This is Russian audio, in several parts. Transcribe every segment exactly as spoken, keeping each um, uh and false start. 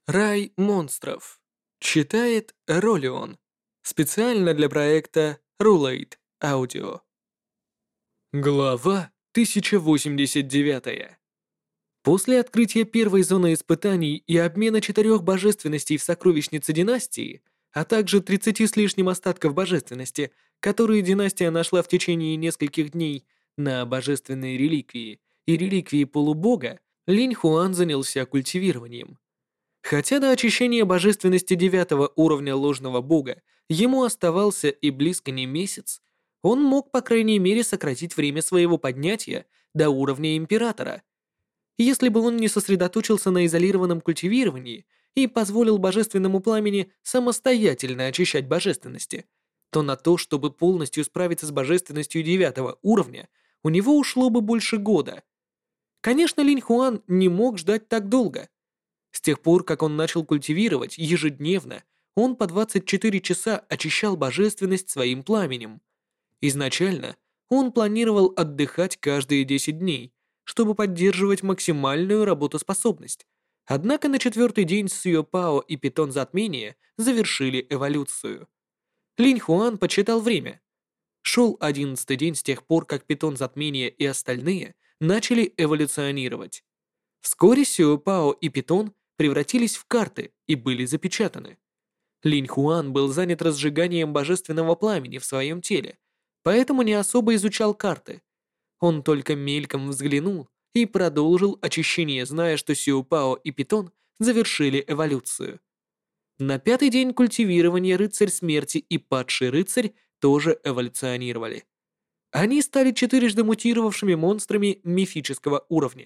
Рай монстров. Читает Ролион. Специально для проекта Rulate Audio. Глава тысяча восемьдесят девять. После открытия первой зоны испытаний и обмена четырех божественностей в сокровищнице династии, а также тридцати с лишним остатков божественности, которые династия нашла в течение нескольких дней на божественные реликвии и реликвии полубога, Линь Хуан занялся культивированием. Хотя до очищения божественности девятого уровня ложного бога ему оставался и близко не месяц, он мог, по крайней мере, сократить время своего поднятия до уровня императора. Если бы он не сосредоточился на изолированном культивировании и позволил божественному пламени самостоятельно очищать божественности, то на то, чтобы полностью справиться с божественностью девятого уровня, у него ушло бы больше года. Конечно, Линь Хуан не мог ждать так долго. С тех пор, как он начал культивировать ежедневно, он по двадцать четыре часа очищал божественность своим пламенем. Изначально он планировал отдыхать каждые десять дней, чтобы поддерживать максимальную работоспособность. Однако на четвертый день Сюэ Пао и Питон Затмения завершили эволюцию. Линь Хуан подсчитал время. Шел одиннадцатый день с тех пор, как Питон Затмения и остальные начали эволюционировать. Вскоре Сюэ Пао и Питон превратились в карты и были запечатаны. Линь Хуан был занят разжиганием божественного пламени в своем теле, поэтому не особо изучал карты. Он только мельком взглянул и продолжил очищение, зная, что Сюэ Пао и Питон завершили эволюцию. На пятый день культивирования рыцарь смерти и падший рыцарь тоже эволюционировали. Они стали четырежды мутировавшими монстрами мифического уровня.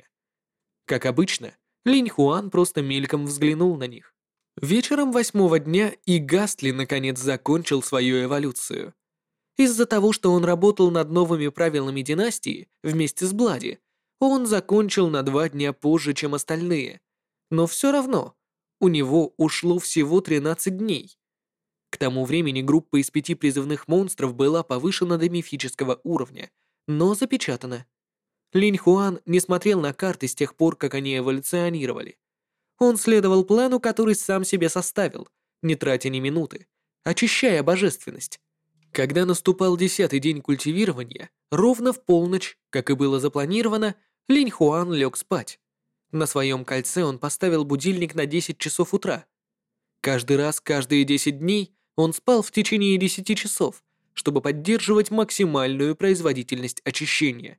Как обычно, Линь Хуан просто мельком взглянул на них. Вечером восьмого дня и Гастли наконец закончил свою эволюцию. Из-за того, что он работал над новыми правилами династии вместе с Блади, он закончил на два дня позже, чем остальные. Но все равно, у него ушло всего тринадцать дней. К тому времени группа из пяти призывных монстров была повышена до мифического уровня, но запечатана. Линь Хуан не смотрел на карты с тех пор, как они эволюционировали. Он следовал плану, который сам себе составил, не тратя ни минуты, очищая божественность. Когда наступал десятый день культивирования, ровно в полночь, как и было запланировано, Линь Хуан лег спать. На своем кольце он поставил будильник на десять часов утра. Каждый раз, каждые десять дней, он спал в течение десяти часов, чтобы поддерживать максимальную производительность очищения.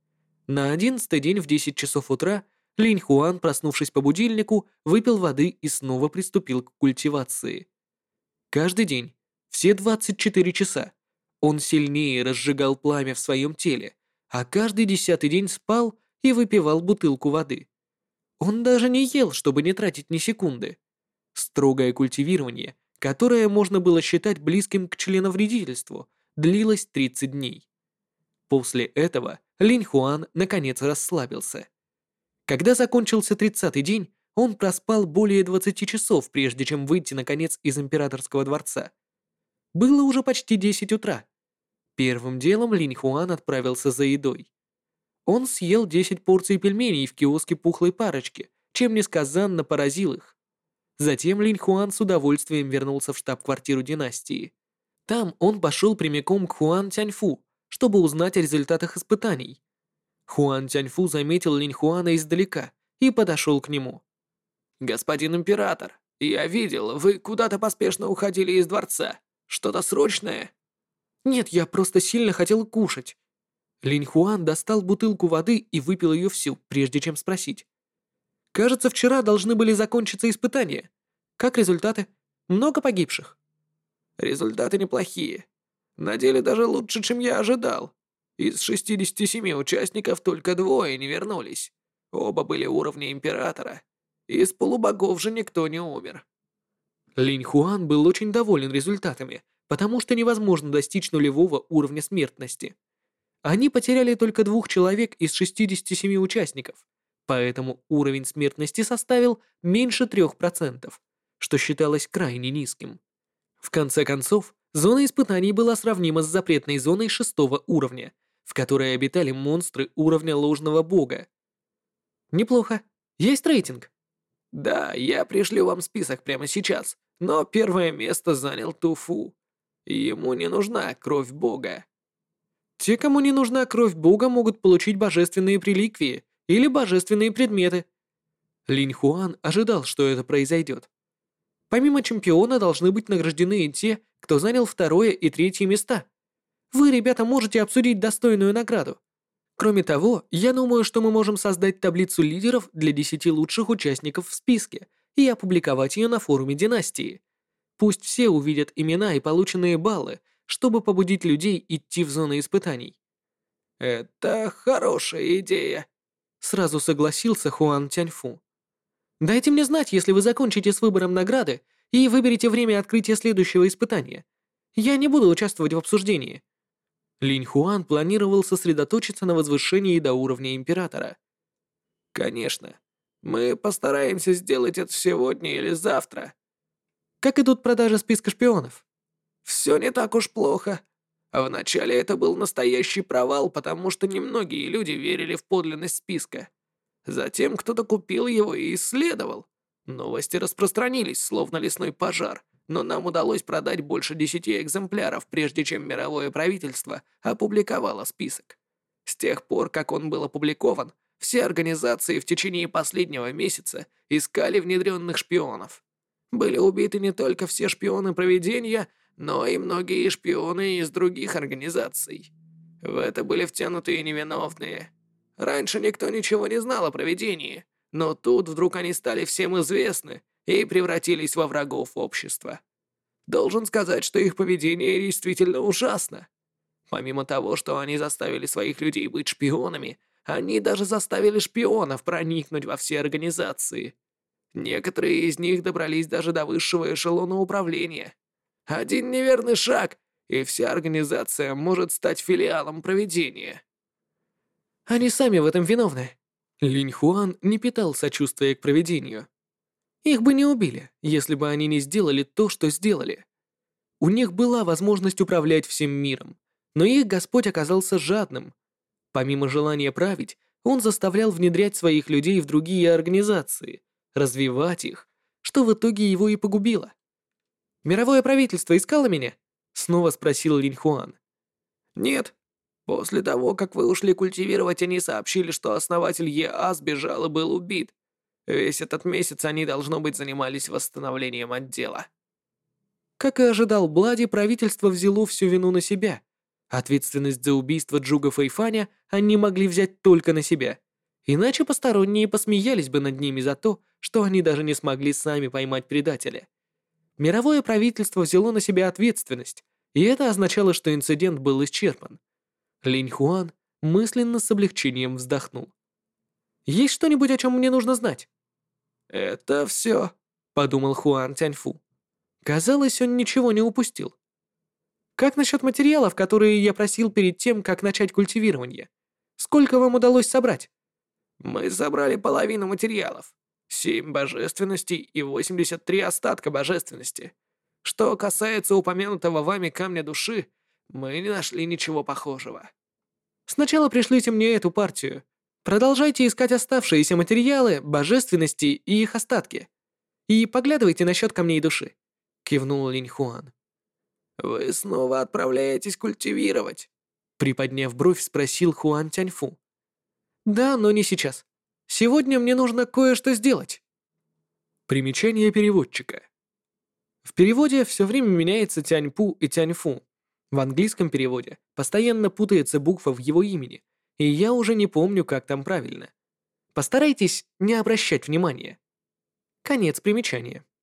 На одиннадцатый день в десять часов утра Линь Хуан, проснувшись по будильнику, выпил воды и снова приступил к культивации. Каждый день, все двадцать четыре часа, он сильнее разжигал пламя в своем теле, а каждый десятый день спал и выпивал бутылку воды. Он даже не ел, чтобы не тратить ни секунды. Строгое культивирование, которое можно было считать близким к членовредительству, длилось тридцать дней. После этого Линь Хуан наконец расслабился. Когда закончился тридцатый день, он проспал более двадцати часов, прежде чем выйти наконец из императорского дворца. Было уже почти десять утра. Первым делом Линь Хуан отправился за едой. Он съел десять порций пельменей в киоске пухлой парочки, чем несказанно поразил их. Затем Линь Хуан с удовольствием вернулся в штаб-квартиру династии. Там он пошел прямиком к Хуан Тяньфу, чтобы узнать о результатах испытаний. Хуан Тяньфу заметил Линь Хуана издалека и подошел к нему. «Господин император, я видел, вы куда-то поспешно уходили из дворца. Что-то срочное?» «Нет, я просто сильно хотел кушать». Линь Хуан достал бутылку воды и выпил ее всю, прежде чем спросить. «Кажется, вчера должны были закончиться испытания. Как результаты? Много погибших?» «Результаты неплохие. На деле даже лучше, чем я ожидал. Из шестидесяти семи участников только двое не вернулись. Оба были уровня императора. Из полубогов же никто не умер». Линь Хуан был очень доволен результатами, потому что невозможно достичь нулевого уровня смертности. Они потеряли только двух человек из шестидесяти семи участников, поэтому уровень смертности составил меньше трёх процентов, что считалось крайне низким. В конце концов, зона испытаний была сравнима с запретной зоной шестого уровня, в которой обитали монстры уровня ложного бога. Неплохо. Есть рейтинг? Да, я пришлю вам список прямо сейчас, но первое место занял Туфу. Ему не нужна кровь бога. Те, кому не нужна кровь бога, могут получить божественные реликвии или божественные предметы. Линь Хуан ожидал, что это произойдет. Помимо чемпиона должны быть награждены и те, кто занял второе и третье места. Вы, ребята, можете обсудить достойную награду. Кроме того, я думаю, что мы можем создать таблицу лидеров для десяти лучших участников в списке и опубликовать ее на форуме Династии. Пусть все увидят имена и полученные баллы, чтобы побудить людей идти в зону испытаний. Это хорошая идея. Сразу согласился Хуан Тяньфу. Дайте мне знать, если вы закончите с выбором награды и выберете время открытия следующего испытания. Я не буду участвовать в обсуждении. Линь Хуан планировал сосредоточиться на возвышении до уровня императора. Конечно. Мы постараемся сделать это сегодня или завтра. Как идут продажи списка шпионов? Все не так уж плохо. Вначале это был настоящий провал, потому что немногие люди верили в подлинность списка. Затем кто-то купил его и исследовал. Новости распространились, словно лесной пожар, но нам удалось продать больше десяти экземпляров, прежде чем мировое правительство опубликовало список. С тех пор, как он был опубликован, все организации в течение последнего месяца искали внедренных шпионов. Были убиты не только все шпионы провидения, но и многие шпионы из других организаций. В это были втянуты и невиновные. Раньше никто ничего не знал о провидении, но тут вдруг они стали всем известны и превратились во врагов общества. Должен сказать, что их поведение действительно ужасно. Помимо того, что они заставили своих людей быть шпионами, они даже заставили шпионов проникнуть во все организации. Некоторые из них добрались даже до высшего эшелона управления. Один неверный шаг, и вся организация может стать филиалом провидения. Они сами в этом виновны. Линь Хуан не питал сочувствия к провидению. Их бы не убили, если бы они не сделали то, что сделали. У них была возможность управлять всем миром, но их Господь оказался жадным. Помимо желания править, он заставлял внедрять своих людей в другие организации, развивать их, что в итоге его и погубило. «Мировое правительство искало меня?» — снова спросил Линь Хуан. Нет. После того, как вы ушли культивировать, они сообщили, что основатель ЕА сбежал и был убит. Весь этот месяц они, должно быть, занимались восстановлением отдела. Как и ожидал Блади, правительство взяло всю вину на себя. Ответственность за убийство Джуга Фэйфаня они могли взять только на себя. Иначе посторонние посмеялись бы над ними за то, что они даже не смогли сами поймать предателя. Мировое правительство взяло на себя ответственность, и это означало, что инцидент был исчерпан. Линь Хуан мысленно с облегчением вздохнул. «Есть что-нибудь, о чем мне нужно знать?» «Это все», — подумал Хуан Тяньфу. Казалось, он ничего не упустил. «Как насчет материалов, которые я просил перед тем, как начать культивирование? Сколько вам удалось собрать?» «Мы собрали половину материалов. Семь божественностей и восемьдесят три остатка божественности. Что касается упомянутого вами камня души, мы не нашли ничего похожего». «Сначала пришлите мне эту партию. Продолжайте искать оставшиеся материалы, божественности и их остатки. И поглядывайте насчет камней души», — кивнул Линь Хуан. «Вы снова отправляетесь культивировать?» Приподняв бровь, спросил Хуан Тяньфу. «Да, но не сейчас. Сегодня мне нужно кое-что сделать». Примечание переводчика. В переводе все время меняется Тяньпу и Тяньфу. В английском переводе постоянно путается буква в его имени, и я уже не помню, как там правильно. Постарайтесь не обращать внимания. Конец примечания.